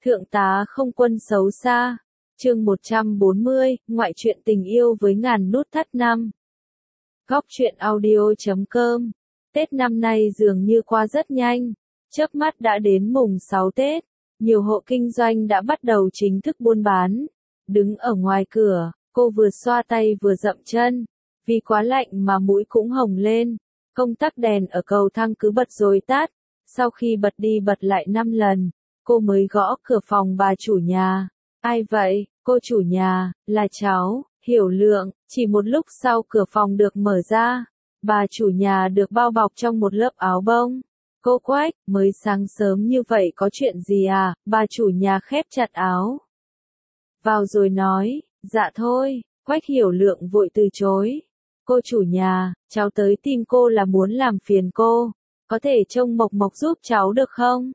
Thượng tá không quân xấu xa. Chương 140, ngoại truyện tình yêu với ngàn nút thắt năm. Góc truyện audio.com. Tết năm nay dường như qua rất nhanh, chớp mắt đã đến mùng 6 Tết, nhiều hộ kinh doanh đã bắt đầu chính thức buôn bán. Đứng ở ngoài cửa, cô vừa xoa tay vừa dậm chân, vì quá lạnh mà mũi cũng hồng lên. Công tắc đèn ở cầu thang cứ bật rồi tắt, sau khi bật đi bật lại 5 lần, cô mới gõ cửa phòng bà chủ nhà. Ai vậy? Cô chủ nhà, là cháu, Hiểu Lượng. Chỉ một lúc sau cửa phòng được mở ra, bà chủ nhà được bao bọc trong một lớp áo bông. Cô Quách, mới sáng sớm như vậy có chuyện gì à? Bà chủ nhà khép chặt áo vào rồi nói, dạ thôi. Quách Hiểu Lượng vội từ chối. Cô chủ nhà, cháu tới tìm cô là muốn làm phiền cô, có thể trông Mộc Mộc giúp cháu được không?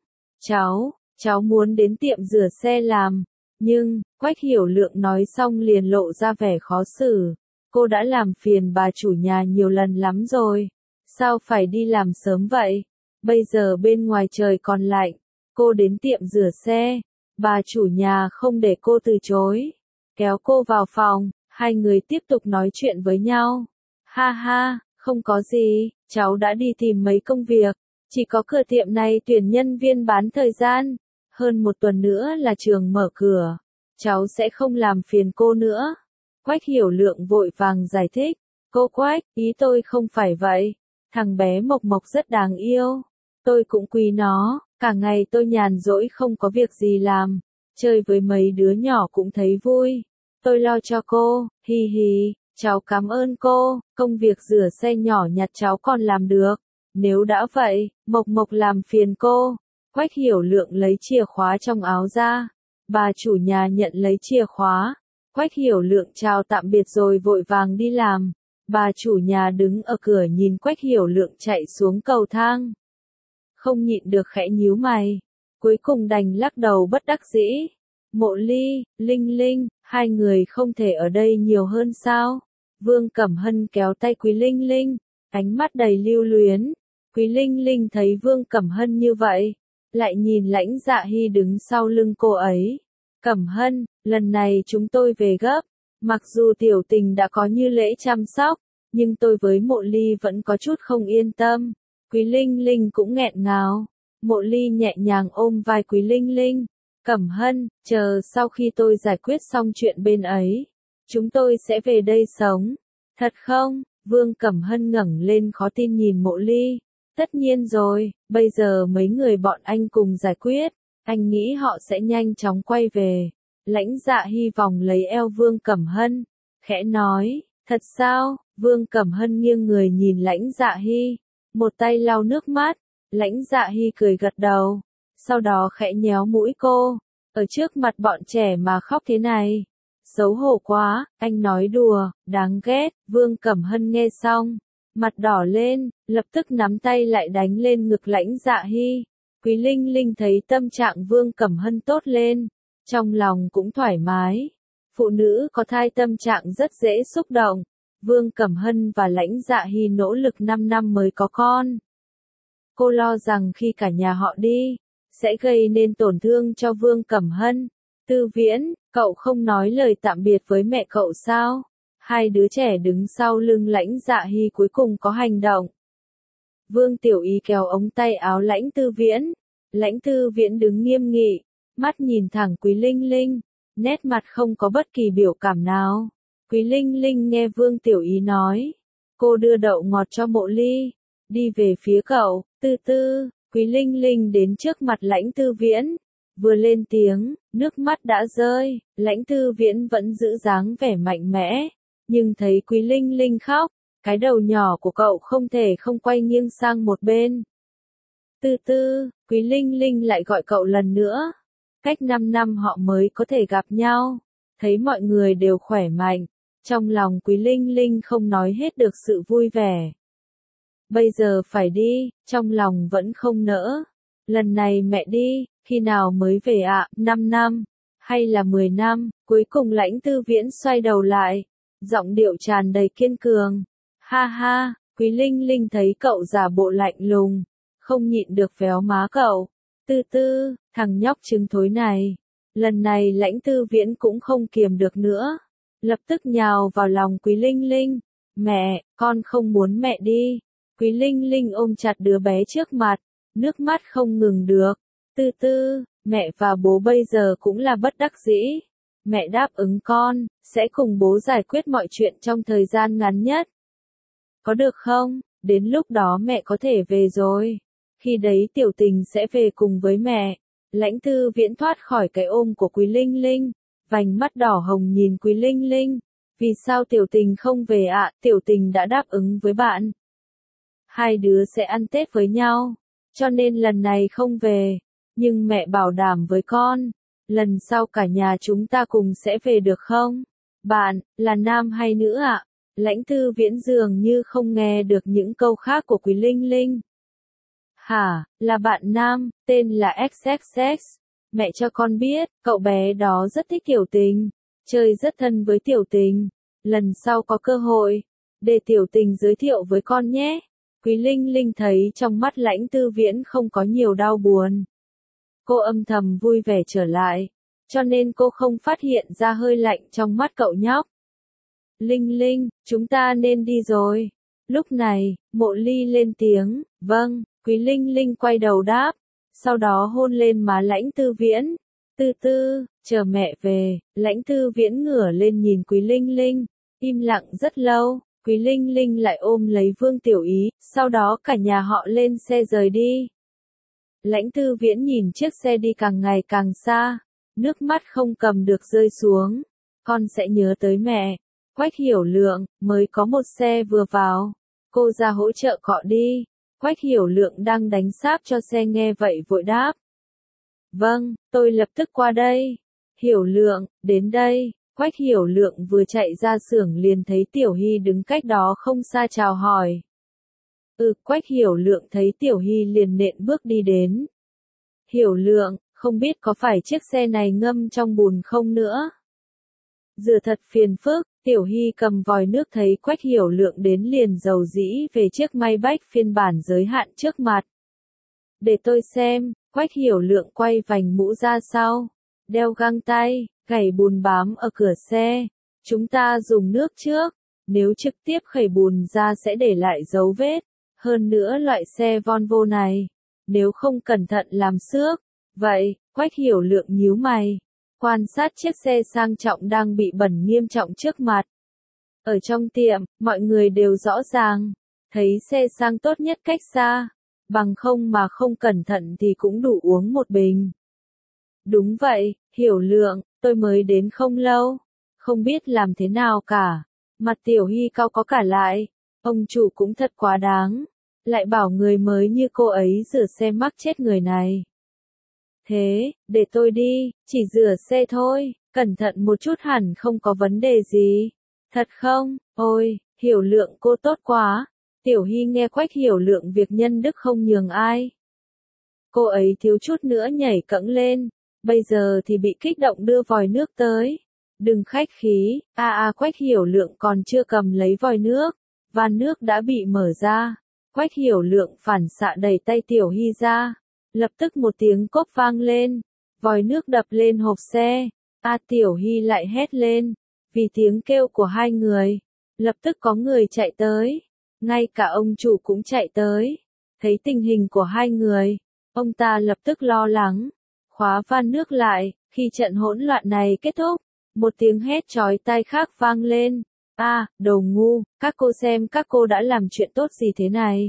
Cháu muốn đến tiệm rửa xe làm. Nhưng, Quách Hiểu Lượng nói xong liền lộ ra vẻ khó xử. Cô đã làm phiền bà chủ nhà nhiều lần lắm rồi. Sao phải đi làm sớm vậy? Bây giờ bên ngoài trời còn lạnh. Cô đến tiệm rửa xe. Bà chủ nhà không để cô từ chối. Kéo cô vào phòng, hai người tiếp tục nói chuyện với nhau. Ha ha, không có gì, cháu đã đi tìm mấy công việc. Chỉ có cửa tiệm này tuyển nhân viên bán thời gian. Hơn một tuần nữa là trường mở cửa. Cháu sẽ không làm phiền cô nữa. Quách Hiểu Lượng vội vàng giải thích. Cô Quách, ý tôi không phải vậy. Thằng bé Mộc Mộc rất đáng yêu. Tôi cũng quý nó. Cả ngày tôi nhàn rỗi không có việc gì làm. Chơi với mấy đứa nhỏ cũng thấy vui. Tôi lo cho cô, hi hi. Cháu cảm ơn cô. Công việc rửa xe nhỏ nhặt cháu còn làm được. Nếu đã vậy, Mộc Mộc làm phiền cô. Quách Hiểu Lượng lấy chìa khóa trong áo ra. Bà chủ nhà nhận lấy chìa khóa. Quách Hiểu Lượng chào tạm biệt rồi vội vàng đi làm. Bà chủ nhà đứng ở cửa nhìn Quách Hiểu Lượng chạy xuống cầu thang. Không nhịn được khẽ nhíu mày. Cuối cùng đành lắc đầu bất đắc dĩ. Mộ Ly, Linh Linh, hai người không thể ở đây nhiều hơn sao? Vương Cẩm Hân kéo tay Quý Linh Linh, ánh mắt đầy lưu luyến. Quý Linh Linh thấy Vương Cẩm Hân như vậy, lại nhìn Lãnh Dạ Hy đứng sau lưng cô ấy. Cẩm Hân, lần này chúng tôi về gấp. Mặc dù Tiểu Tình đã có như lễ chăm sóc, nhưng tôi với Mộ Ly vẫn có chút không yên tâm. Quý Linh Linh cũng nghẹn ngào. Mộ Ly nhẹ nhàng ôm vai Quý Linh Linh. Cẩm Hân, chờ sau khi tôi giải quyết xong chuyện bên ấy, chúng tôi sẽ về đây sống. Thật không? Vương Cẩm Hân ngẩng lên khó tin nhìn Mộ Ly. Tất nhiên rồi, bây giờ mấy người bọn anh cùng giải quyết, anh nghĩ họ sẽ nhanh chóng quay về. Lãnh Dạ hy vọng lấy eo Vương Cẩm Hân, khẽ nói, thật sao? Vương Cẩm Hân nghiêng người nhìn Lãnh Dạ Hy, một tay lau nước mắt. Lãnh Dạ Hy cười gật đầu, sau đó khẽ nhéo mũi cô, ở trước mặt bọn trẻ mà khóc thế này. Xấu hổ quá, anh nói đùa, đáng ghét. Vương Cẩm Hân nghe xong, mặt đỏ lên, lập tức nắm tay lại đánh lên ngực Lãnh Dạ Hy. Quý Linh Linh thấy tâm trạng Vương Cẩm Hân tốt lên, trong lòng cũng thoải mái. Phụ nữ có thai tâm trạng rất dễ xúc động. Vương Cẩm Hân và Lãnh Dạ Hy nỗ lực 5 năm mới có con. Cô lo rằng khi cả nhà họ đi, sẽ gây nên tổn thương cho Vương Cẩm Hân. Tư Viễn, cậu không nói lời tạm biệt với mẹ cậu sao? Hai đứa trẻ đứng sau lưng Lãnh Dạ Hy cuối cùng có hành động. Vương Tiểu Ý kéo ống tay áo Lãnh Tư Viễn. Lãnh Tư Viễn đứng nghiêm nghị, mắt nhìn thẳng Quý Linh Linh, nét mặt không có bất kỳ biểu cảm nào. Quý Linh Linh nghe Vương Tiểu Ý nói, cô đưa đậu ngọt cho Mộ Ly, đi về phía cậu. Từ từ, Quý Linh Linh đến trước mặt Lãnh Tư Viễn, vừa lên tiếng, nước mắt đã rơi. Lãnh Tư Viễn vẫn giữ dáng vẻ mạnh mẽ, nhưng thấy Quý Linh Linh khóc, cái đầu nhỏ của cậu không thể không quay nghiêng sang một bên. Từ từ, Quý Linh Linh lại gọi cậu lần nữa. Cách 5 năm họ mới có thể gặp nhau. Thấy mọi người đều khỏe mạnh, trong lòng Quý Linh Linh không nói hết được sự vui vẻ. Bây giờ phải đi, trong lòng vẫn không nỡ. Lần này mẹ đi, khi nào mới về ạ? 5 năm? Hay là 10 năm? Cuối cùng Lãnh Tư Viễn xoay đầu lại, giọng điệu tràn đầy kiên cường. Ha ha, Quý Linh Linh thấy cậu giả bộ lạnh lùng, không nhịn được véo má cậu. Thằng nhóc trứng thối này. Lần này Lãnh Tư Viễn cũng không kiềm được nữa. Lập tức nhào vào lòng Quý Linh Linh. Mẹ, con không muốn mẹ đi. Quý Linh Linh ôm chặt đứa bé trước mặt, nước mắt không ngừng được. Mẹ và bố bây giờ cũng là bất đắc dĩ. Mẹ đáp ứng con, sẽ cùng bố giải quyết mọi chuyện trong thời gian ngắn nhất. Có được không? Đến lúc đó mẹ có thể về rồi. Khi đấy Tiểu Tình sẽ về cùng với mẹ. Lãnh Tư Viễn thoát khỏi cái ôm của Quý Linh Linh, vành mắt đỏ hồng nhìn Quý Linh Linh. Vì sao Tiểu Tình không về ạ? Tiểu Tình đã đáp ứng với bạn. Hai đứa sẽ ăn Tết với nhau, cho nên lần này không về. Nhưng mẹ bảo đảm với con, lần sau cả nhà chúng ta cùng sẽ về được không? Bạn, là nam hay nữ ạ? Lãnh Tư Viễn dường như không nghe được những câu khác của Quý Linh Linh. Hả, là bạn nam, tên là XXX. Mẹ cho con biết, cậu bé đó rất thích Tiểu Tình, chơi rất thân với Tiểu Tình. Lần sau có cơ hội, để Tiểu Tình giới thiệu với con nhé. Quý Linh Linh thấy trong mắt Lãnh Tư Viễn không có nhiều đau buồn. Cô âm thầm vui vẻ trở lại, cho nên cô không phát hiện ra hơi lạnh trong mắt cậu nhóc. Linh Linh, chúng ta nên đi rồi. Lúc này, Mộ Ly lên tiếng, vâng. Quý Linh Linh quay đầu đáp, sau đó hôn lên má Lãnh Tư Viễn. Chờ mẹ về. Lãnh Tư Viễn ngửa lên nhìn Quý Linh Linh, im lặng rất lâu. Quý Linh Linh lại ôm lấy Vương Tiểu Ý, sau đó cả nhà họ lên xe rời đi. Lãnh Tư Viễn nhìn chiếc xe đi càng ngày càng xa, nước mắt không cầm được rơi xuống. Con sẽ nhớ tới mẹ. Quách Hiểu Lượng, mới có một xe vừa vào. Cô ra hỗ trợ cọ đi. Quách Hiểu Lượng đang đánh sáp cho xe nghe vậy vội đáp. Vâng, tôi lập tức qua đây. Hiểu Lượng, đến đây. Quách Hiểu Lượng vừa chạy ra xưởng liền thấy Tiểu Hy đứng cách đó không xa chào hỏi. Quách Hiểu Lượng thấy Tiểu Hy liền nện bước đi đến. Hiểu Lượng, không biết có phải chiếc xe này ngâm trong bùn không nữa? Rửa thật phiền phức. Tiểu Hy cầm vòi nước thấy Quách Hiểu Lượng đến liền dầu dĩ về chiếc Maybach phiên bản giới hạn trước mặt. Để tôi xem. Quách Hiểu Lượng quay vành mũ ra sau, đeo găng tay, gảy bùn bám ở cửa xe. Chúng ta dùng nước trước, nếu trực tiếp khẩy bùn ra sẽ để lại dấu vết. Hơn nữa loại xe Volvo này, nếu không cẩn thận làm xước. Vậy, Quách Hiểu Lượng nhíu mày, quan sát chiếc xe sang trọng đang bị bẩn nghiêm trọng trước mặt. Ở trong tiệm, mọi người đều rõ ràng, thấy xe sang tốt nhất cách xa, bằng không mà không cẩn thận thì cũng đủ uống một bình. Đúng vậy, Hiểu Lượng, tôi mới đến không lâu, không biết làm thế nào cả. Mặt Tiểu Hy cau có cả lại, ông chủ cũng thật quá đáng, lại bảo người mới như cô ấy rửa xe mắc chết người này. Thế, để tôi đi, chỉ rửa xe thôi, cẩn thận một chút hẳn không có vấn đề gì. Thật không? Ôi, Hiểu Lượng cô tốt quá. Tiểu Hy nghe Quách Hiểu Lượng việc nhân đức không nhường ai. Cô ấy thiếu chút nữa nhảy cẫng lên, bây giờ thì bị kích động đưa vòi nước tới. Đừng khách khí, Quách Hiểu Lượng còn chưa cầm lấy vòi nước, van nước đã bị mở ra. Quách Hiểu Lượng phản xạ đẩy tay Tiểu Hy ra, lập tức một tiếng cốp vang lên, vòi nước đập lên hộp xe. Tiểu Hy lại hét lên, vì tiếng kêu của hai người, lập tức có người chạy tới, ngay cả ông chủ cũng chạy tới. Thấy tình hình của hai người, ông ta lập tức lo lắng, khóa van nước lại. Khi trận hỗn loạn này kết thúc, một tiếng hét chói tai khác vang lên. Đồ ngu, các cô xem các cô đã làm chuyện tốt gì thế này.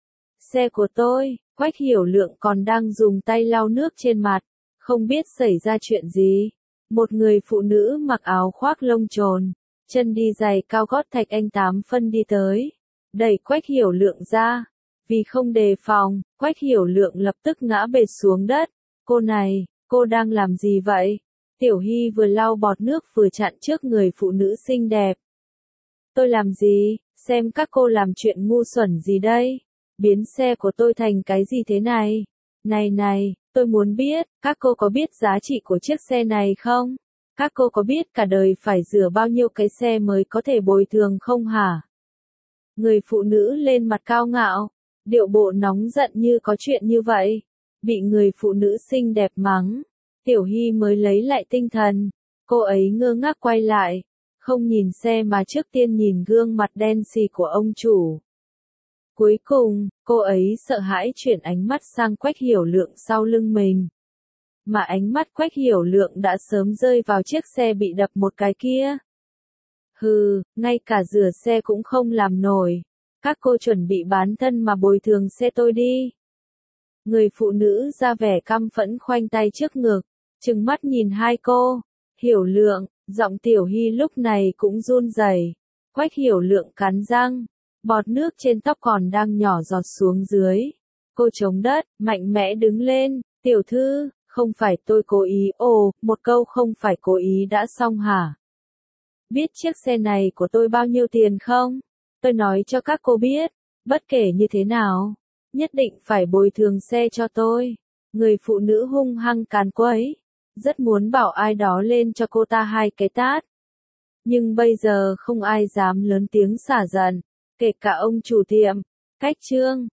Xe của tôi. Quách Hiểu Lượng còn đang dùng tay lau nước trên mặt, không biết xảy ra chuyện gì. Một người phụ nữ mặc áo khoác lông trồn, chân đi giày cao gót thạch anh 8 phân đi tới, đẩy Quách Hiểu Lượng ra. Vì không đề phòng, Quách Hiểu Lượng lập tức ngã bệt xuống đất. Cô này, cô đang làm gì vậy? Tiểu Hy vừa lau bọt nước vừa chặn trước người phụ nữ xinh đẹp. Tôi làm gì? Xem các cô làm chuyện ngu xuẩn gì đây? Biến xe của tôi thành cái gì thế này? Này, tôi muốn biết, các cô có biết giá trị của chiếc xe này không? Các cô có biết cả đời phải rửa bao nhiêu cái xe mới có thể bồi thường không hả? Người phụ nữ lên mặt cao ngạo, điệu bộ nóng giận như có chuyện như vậy. Bị người phụ nữ xinh đẹp mắng, Tiểu Hy mới lấy lại tinh thần. Cô ấy ngơ ngác quay lại, không nhìn xe mà trước tiên nhìn gương mặt đen xì của ông chủ. Cuối cùng, cô ấy sợ hãi chuyển ánh mắt sang Quách Hiểu Lượng sau lưng mình. Mà ánh mắt Quách Hiểu Lượng đã sớm rơi vào chiếc xe bị đập một cái kia. Hừ, ngay cả rửa xe cũng không làm nổi. Các cô chuẩn bị bán thân mà bồi thường xe tôi đi. Người phụ nữ ra vẻ căm phẫn khoanh tay trước ngực, trừng mắt nhìn hai cô. Hiểu Lượng, giọng Tiểu Hy lúc này cũng run rẩy. Quách Hiểu Lượng cắn răng, bọt nước trên tóc còn đang nhỏ giọt xuống dưới. Cô chống đất, mạnh mẽ đứng lên, tiểu thư, không phải tôi cố ý, một câu không phải cố ý đã xong hả? Biết chiếc xe này của tôi bao nhiêu tiền không? Tôi nói cho các cô biết, bất kể như thế nào, nhất định phải bồi thường xe cho tôi. Người phụ nữ hung hăng càn quấy, rất muốn bảo ai đó lên cho cô ta hai cái tát. Nhưng bây giờ không ai dám lớn tiếng xả giận, kể cả ông chủ tiệm. Cách chương